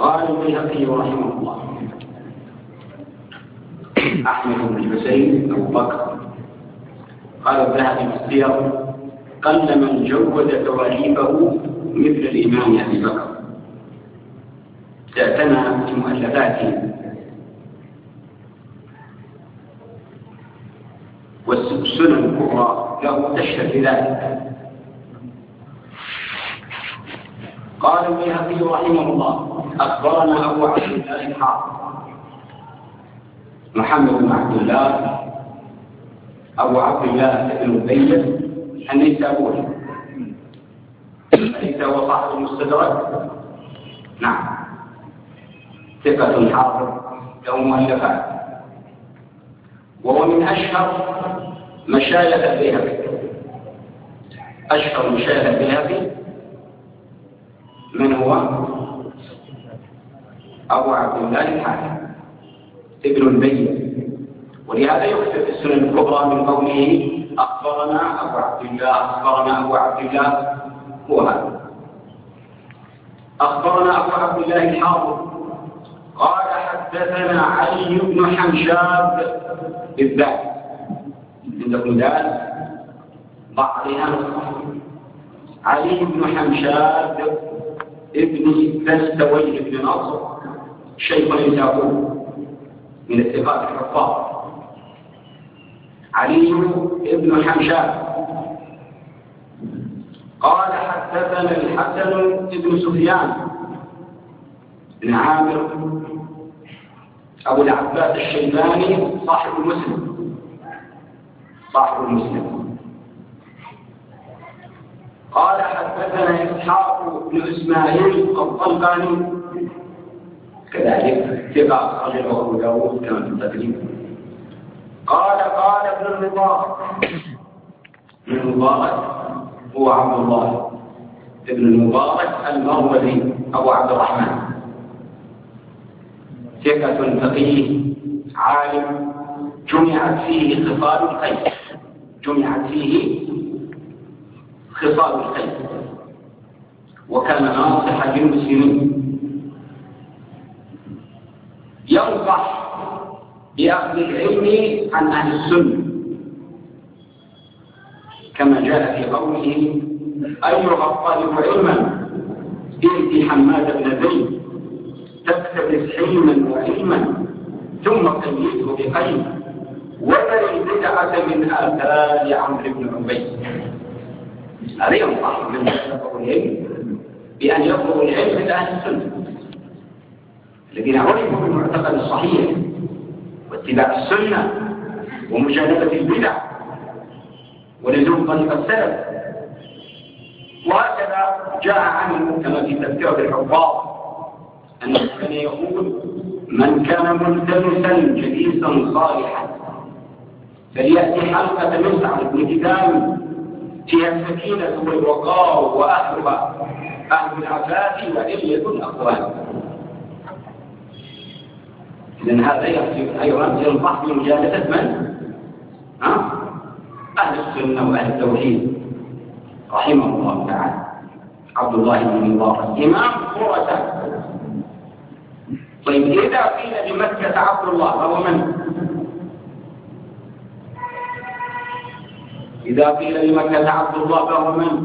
قال البيهقي رحمه الله: أحمد بن الحسين أبو بكر. قال الذهبي في السير: قل من جود تواليفه مثل الإمام أبي بكر، اعتنى بمؤلفاته والسنن الكبرى له تشهد بذلك. قال البيهقي رحمه الله: أخبرنا أبو عبد الله الحافظ محمد بن عبد الله أبو عبد الله بن البيت النيسابوري، أليس هو صاحب المستدرك؟ نعم، ثقة حافظ له مؤلفات، وهو من أشهر مشايخ البيهقي. أشهر مشايخ البيهقي من هو؟ أبو عبد الله الحافظ ابن البيت، ولهذا يكتب في السنن الكبرى من قوله: أخبرنا أبو عبد الله، أخبرنا أبو عبد الله. هو هذا. أخبرنا أبو عبد الله الحافظ قال: حدثنا علي بن حمشاد بالذات. عندكم ذات ضع عليها نصف. علي بن حمشاد ابن دستويه بن نصر، شيخ النيسابوري من الثقات الحفاظ. علي بن حمشاد قال: حدثنا الحسن بن سفيان بن عامر أبو العباس الشيباني صاحب المسلم. قال: حدثنا إسحاق بن إسماعيل الطلقاني، كذلك ثقة أخرجه أبو داود كما في التدريب. قال ابن المبارك هو عبد الله ابن المبارك المروزي أبو عبد الرحمن، ثقة فقيه عالم، جمعت فيه خصال الخير، وكان ناصحا للمسلمين، ينصح بأخذ العلم عن أهل السنة، كما جاء في قوله: أيها الطالب علما ائت حماد بن زيد تقتبس حلما وعلما ثم قيده بقيد وذر البدعة من آثار عمرو بن عبيد. هذا ينصح من يطلب العلم بأن يطلب العلم من أهل السنة الذين عرفوا بالمعتقد الصحيح واتباع السنة ومجانبة البدع ولزوم طريق السلف. وهكذا جاء عنه كما في تذكرة الحفاظ أنه كان يقول: من كان ملتمسا جليسا صالحا فليأتي حلقة مسعد بن كدام فيها السكينة والوقار وأهلها أهل العفاف وعلية الأقوال. إذن هذا أيضا ينصح بمجالسة من؟ أهل السنة وأهل التوحيد رحمه الله تعالى. عبد الله بن المبارك إمام خراسان. طيب، إذا قيل بمكة عبد الله فهو من؟ إذا قيل بمكة عبد الله فهو من؟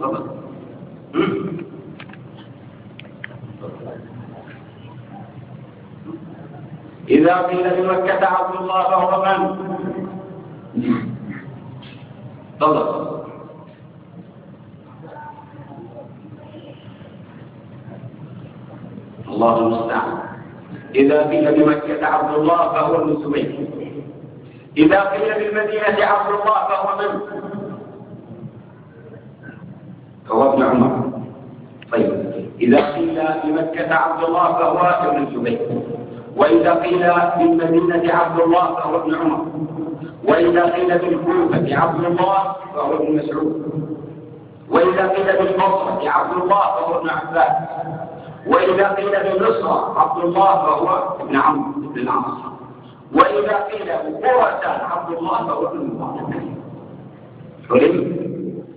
إذا قيل بمكة عبد الله فهو من؟ تفضل. الله المستعان. إذا قيل بمكة عبد الله فهو ابن سويد. إذا قيل بالمدينة عبد الله فهو من؟ فهو ابن عمر. طيب، إذا قيل بمكة عبد الله فهو ابن الزبير. وإذا قيل بالمدينة عبد الله فهو ابن عمر. وإذا قيل بالكوفة عبد الله فهو ابن مسعود. وإذا قيل بالبصرة عبد الله فهو ابن عباس. وإذا قيل بمصر عبد الله فهو ابن عمرو بن العاص. وإذا قيل بخراسان عبد الله فهو ابن المبارك. حلم؟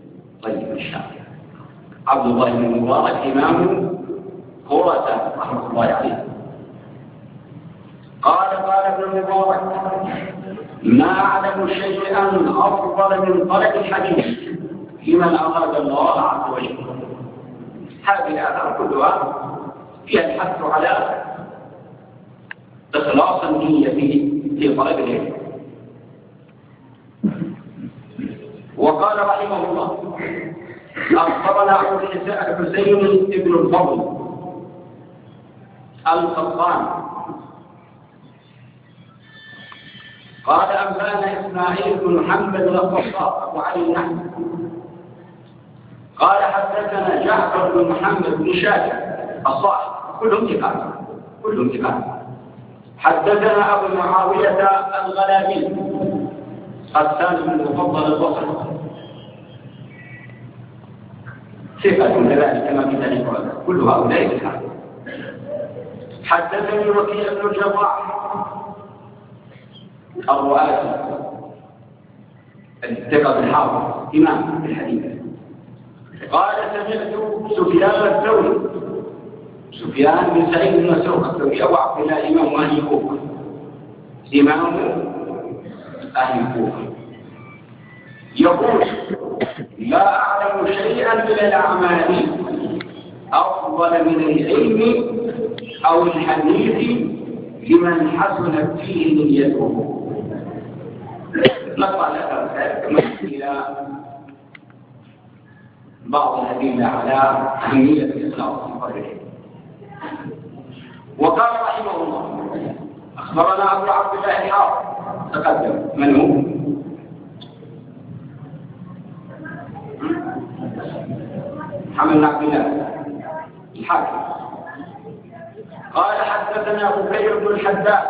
طيب، إن شاء الله. عبد الله بن المبارك إمام خراسان رحمه الله عليه. قال ابن المبارك: ما أعلم شيئا أفضل من طلب الحديث لمن أراد الله عز وجل. هذه الآثار كلها فيها الحث على إخلاص النية في طلب العلم. وقال رحمه الله: أخبرنا أبو الحسين بن الفضل القطان قال أنبانا إسماعيل بن محمد الخطاب أبو علي النحوي قال حدثنا جعفر بن محمد بن شاكر الصاحب، كلهم ثقات. حدثنا أبو معاوية الغلابي الثاني بن المفضل البصري ثقة كذلك كما في ذلك كل هؤلاء ثقات. حدثني وكيع بن الجراح الرؤاسي الثقة الحافظ إمام في الحديث قال: سمعت سفيان الثوري، سفيان بن سعيد بن مسروق الثوري أبو عبد الله إمام أهل الكوفة، يقول: لا أعلم شيئا من الأعمال أفضل من العلم أو الحديث لمن حسنت فيه نيته. نقرأ الأثر إلى بعض الأدلة على أهمية الإخلاص في طلب العلم. وقال رحمه الله: أخبرنا أبو عبد الله الحافظ تقدم. من هو؟ محمد بن عبد الله الحاكم قال: حدثنا بكير بن الحداد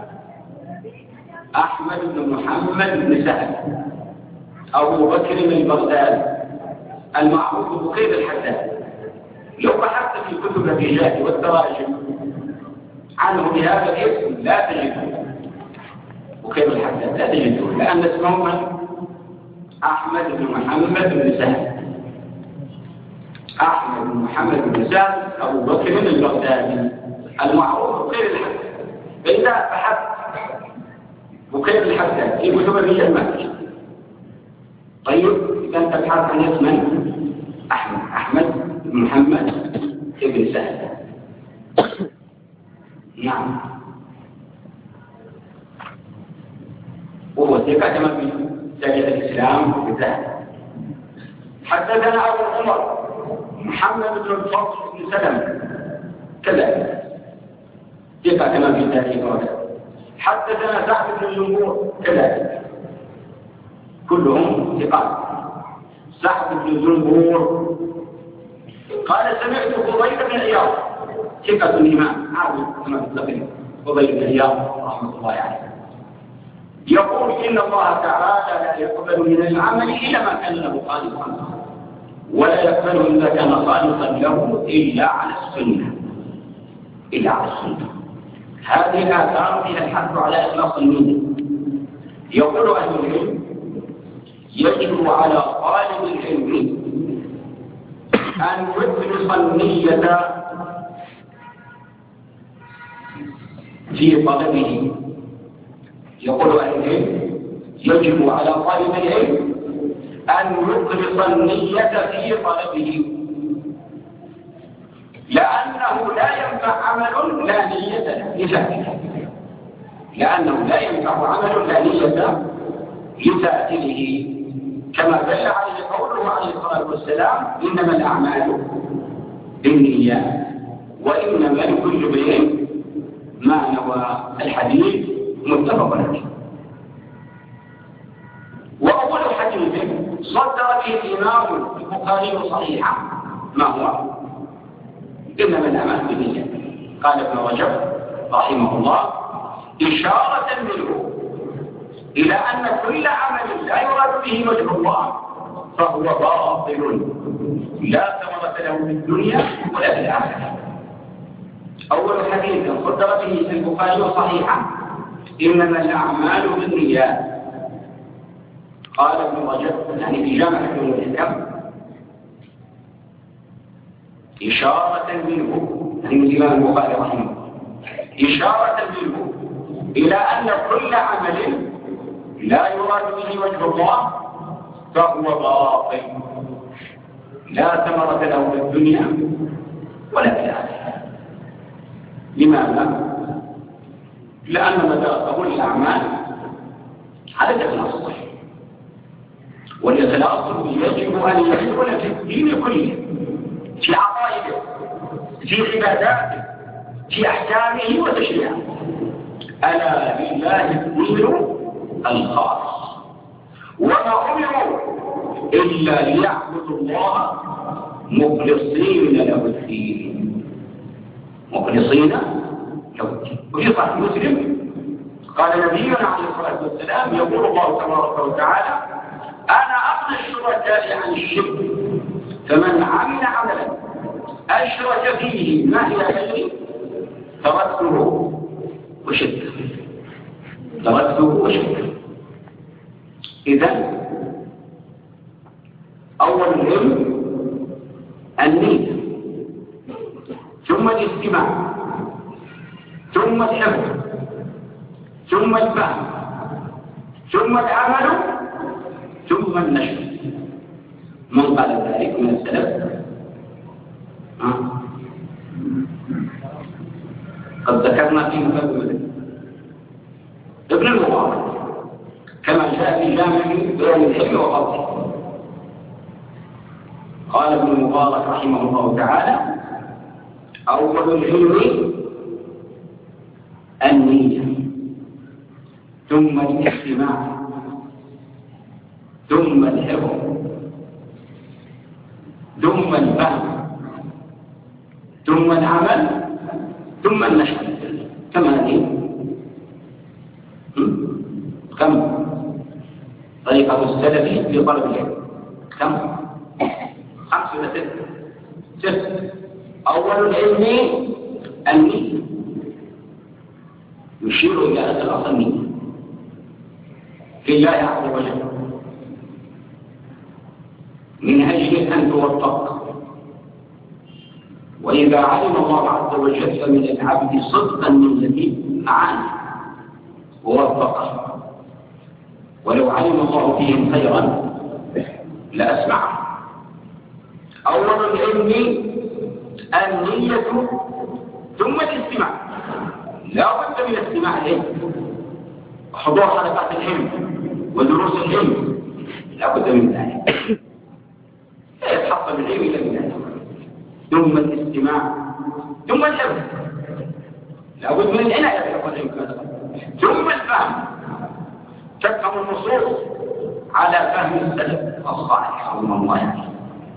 أحمد بن محمد بن سهل أبو بكر البغدادي المعروف بكير الحداد. لو بحثت في كتب الرجال والتراجم عنه بهذا الاسم لا تجده، بكير الحداد لا تجده، لأن اسمه أحمد بن محمد بن سهل، أحمد بن محمد بن سهل أبو بكر البغدادي المعروف بكير الحداد. فإذا بحثت بكير الحداد في كتب الرجال ما تجد. طيب إذا أنت تبحث عن اسم أحمد بن محمد بن سهل، نعم، وهو ثقة كما في تاريخ الإسلام وكذا. حدثنا أبو عمر محمد بن الفضل بن سلمة كذلك ثقة كما في تاريخ الإسلام. حدثنا سعد بن الجمهور كذلك كلهم ثقات. سعد بن الجمهور قال: سمعت فضيل بن عياض ثقة الإمام عابد كما في التقريب، فضيل بن عياض رحمة الله عليه يقول: إن الله تعالى لا يقبل من العمل إلا ما كان له خالصا، ولا يقبل إذا كان خالصا له إلا على السنة. هذه الآثار فيها الحث على إخلاص النية. يقول أهل العلم: يجب على طالب العلم أن يخلص النية في طلبه. يقول أهل العلم: يجب على طالب العلم أن يخلص النية في طلبه، لأنه لا ينفع عمل لا نية لذاته، لذاته كما دل عليه قوله عليه الصلاة والسلام: إنما الأعمال بالنيات وإنما لكل امرئ ما نوى. الحديث متفق عليه. وأول حديث صدر به الإمام البخاري صحيحا ما هو؟ إنما الأعمال بالنيات. قال ابن رجب رحمه الله: إشارة منه إلى أن كل عمل لا يراد به وجه الله فهو باطل لا ثمرة له في الدنيا ولا في الآخرة. أول حديث صدر به البخاري صحيحا: إنما الأعمال بالنيات. قال ابن رجب يعني في جامع الحكم إشارة منه من الإمام البخاري رحمه الله، إشارة منه إلى أن كل عمل لا يراد به وجه الله فهو باطل، لا ثمرة له في الدنيا ولا في الآخرة. لماذا؟ لأن مدار الأعمال على الإخلاص الصحيح، والإخلاص يجب أن يكون في الدين كله، في عقائده، في عباداته، في أحكامه وتشريعه. ألا لله الدين الخاص، وما أمروا إلا ليعبدوا الله مخلصين له الدين، مخلصين له الدين. وفي صحيح مسلم قال نبينا عليه الصلاة والسلام: يقول الله تبارك وتعالى: أنا أغنى الشركاء عن الشرك، فمن عمل عملا أشرك فيه معي غيري تركته وشركه، تركته وشركه. إذن أول العلم النية، ثم الاستماع، ثم الحفظ، ثم الفهم، ثم العمل، ثم النشر. من قال ذلك من السلف؟ قد ذكرنا في مقدمة ابن المبارك كما جاء في جامع بيان العلم وفضله. قال ابن المبارك رحمه الله تعالى: أول العلم النية، ثم الاستماع، ثم الحفظ، ثم الفهم، ثم العمل، ثم النشر. كم هذه؟ كم طريقة السلف في طلب العلم؟ كم؟ 5 ولا 6؟ أول العلم النية، يشير إلى أن الأصل النية في الله عز وجل، من أجل أن توفق. وإذا علم الله عز وجل من العبد صدق النية أعانه ووفقه، ولو علم الله فيهم خيرا لأسمعه. أول العلم النية ثم الاستماع، لا بد من الاستماع إليه، حضور حلقات العلم ودروس العلم، لا بد من ذلك، لا يتحصل العلم إلا من ذلك. ثم الاستماع، ثم الحفظ، لا بد من العناية بحفظ العلم، ثم الفهم، تفهم النصوص على فهم السلف الصالح رحمه الله عليه.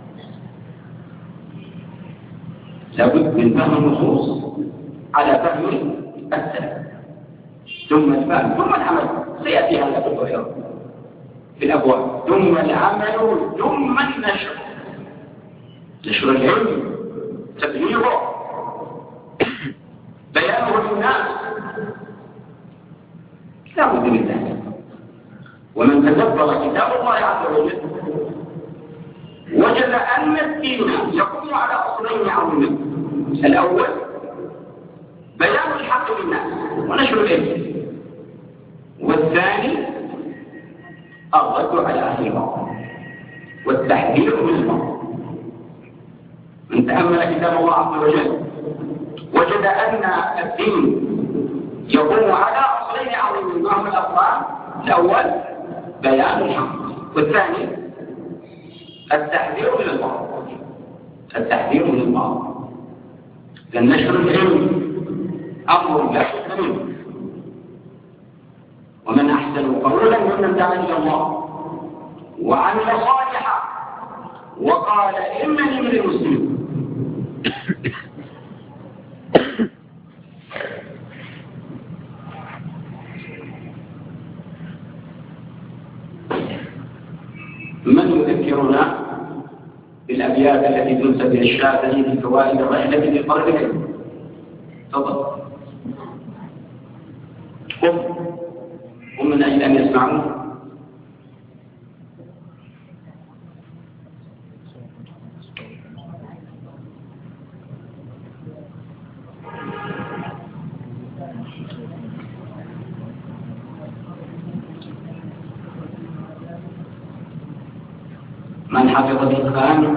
لابد من فهم النصوص على فهم السلف، ثم الفهم، ثم العمل. سيأتي هذا في الأبواب. ثم العمل، ثم النشر، نشر العلم، تبليغه، بيانه للناس، لا بد من ذلك. ومن تدبر كتاب الله عز وجل وجد أن الدين يقوم على أصلين عظيمين: الأول بيان الحق للناس ونشر العلم، والثاني الرد على أهل الباطل والتحذير من الباطل. من تأمل كتاب الله عز وجل وجد أن الدين يقوم على أصلين عظيمين. ما هما الأصلان؟ الأول بيان الحق، والثاني التحذير من الباطل، التحذير من الباطل. لنشر العلم أمر لا شك منه، ومن أحسن قولا ممن دعا إلى الله وعمل صالحا وقال إنني من المسلمين. من يذكرنا بالأبيات التي تنسب للشافعي في فوائد الرحلة في طلب العلم؟ تفضل. هم من أجل أن يسمعون. حفظ بإتقان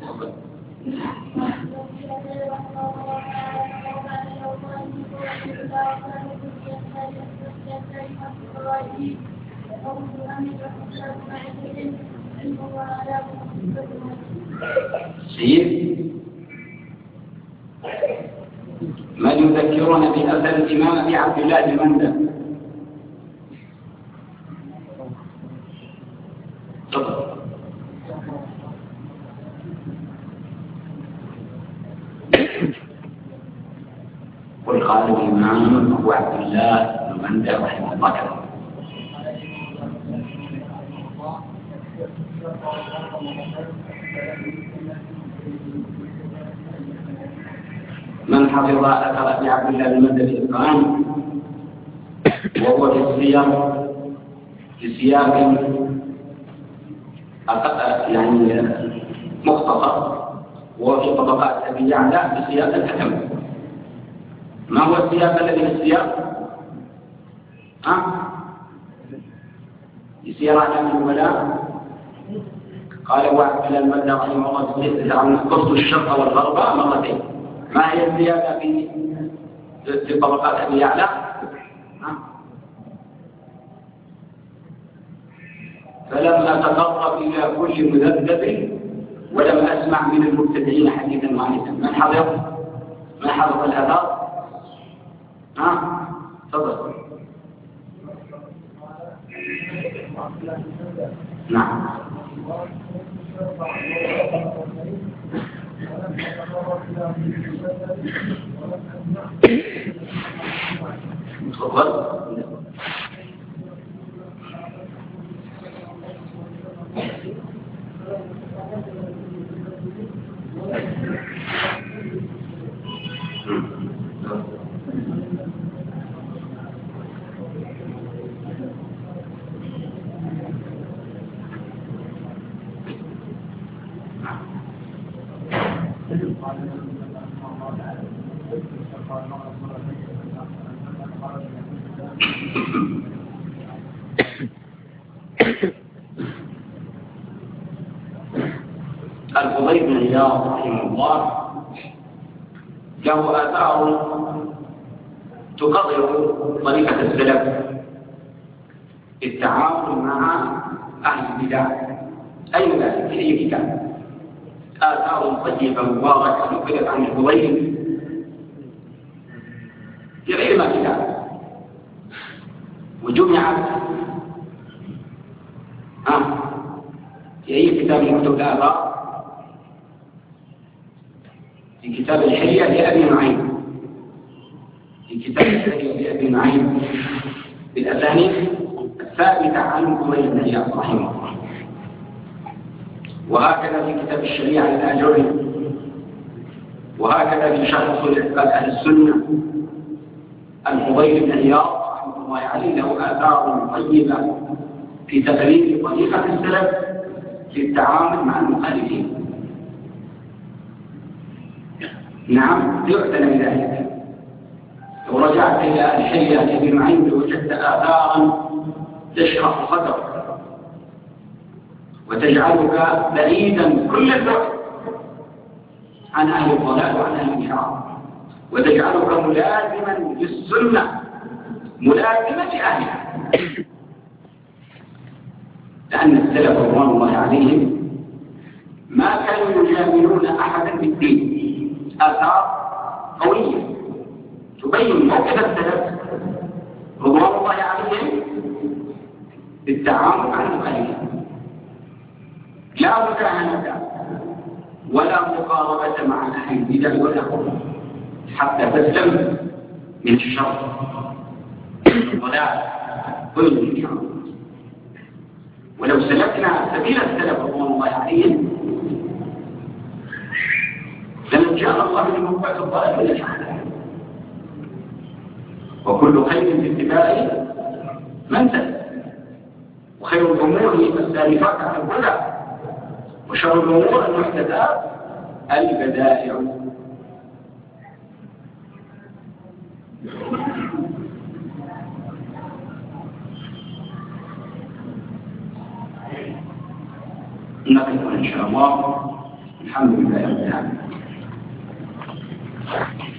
سيد من يذكرون بأثر الإمام أبي عبد الله بن مندى. قال الإمام أبو عبد الله بن مندى رحمه الله تعالى: من حفظ أثر أبي عبد الله بن مندى بإتقان وهو في سياق يعني مختصر، وفي طبقات أبي يعلى بسياق الحكم. ما هو السياق الذي في السياق؟ يسير من الولاء. قال أبو عبد الله بن مندى رحمه الله: قصد الشرق والغرب مرتين. ما هي الزيادة في طبقات أبي يعلى؟ فلم أتقرب إلى كل مذبذب ولم أسمع من المبتدعين حديثا واحدا. من حضر الأثر؟ تفضل. نعم. تفضل. الفضيل بن عياض رحمه الله له آثار تقرر طريقة السلف في التعامل مع أهل البدع. أين ذلك؟ في أي كتاب؟ آثار طيبة مباركة نقلت عن الفضيل في غير ما كتاب، وجمعت في أي كتاب يكتب الآثار؟ في كتاب الحلية لأبي نعيم، في كتاب الحلية لأبي نعيم بالأسانيد الثابتة عن الفضيل بن عياض رحمه الله. وهكذا في كتاب الشريعة للآجري، وهكذا في شرح أصول إثبات أهل السنة. الفضيل بن عياض رحمه الله عليه له آثار طيبة في تقرير طريقة السلف في التعامل مع المخالفين. نعم، يعتنى بذلك. لو رجعت إلى الحلية لأبي نعيم وجدت آثارا تشرح صدرك وتجعلك بعيدا كل الوقت عن أهل الضلال وعن أهل الانحراف، وتجعلك ملازما للسنة، ملازما لأهلها. لأن السلف رضوان الله عليهم ما كانوا يجاملون أحدا بالدين. آثار قوية تبين موقف السلف رضوان الله عليهم بالتعامل مع المخالفين. لا مداهنة ولا مقاربة مع أهل البدع والأهواء حتى تسلم من الشر والضلال والانحراف. ولو سلكنا سبيل السلف رضوان الله عليهم لنجانا الله من موقع الضلال والانحراف. وكل خير في اتباع من سلف، وخير الأمور السالفات على الهدى، وشر الأمور المحدثات البدائع. نقف إن شاء الله. الحمد لله رب العالمين.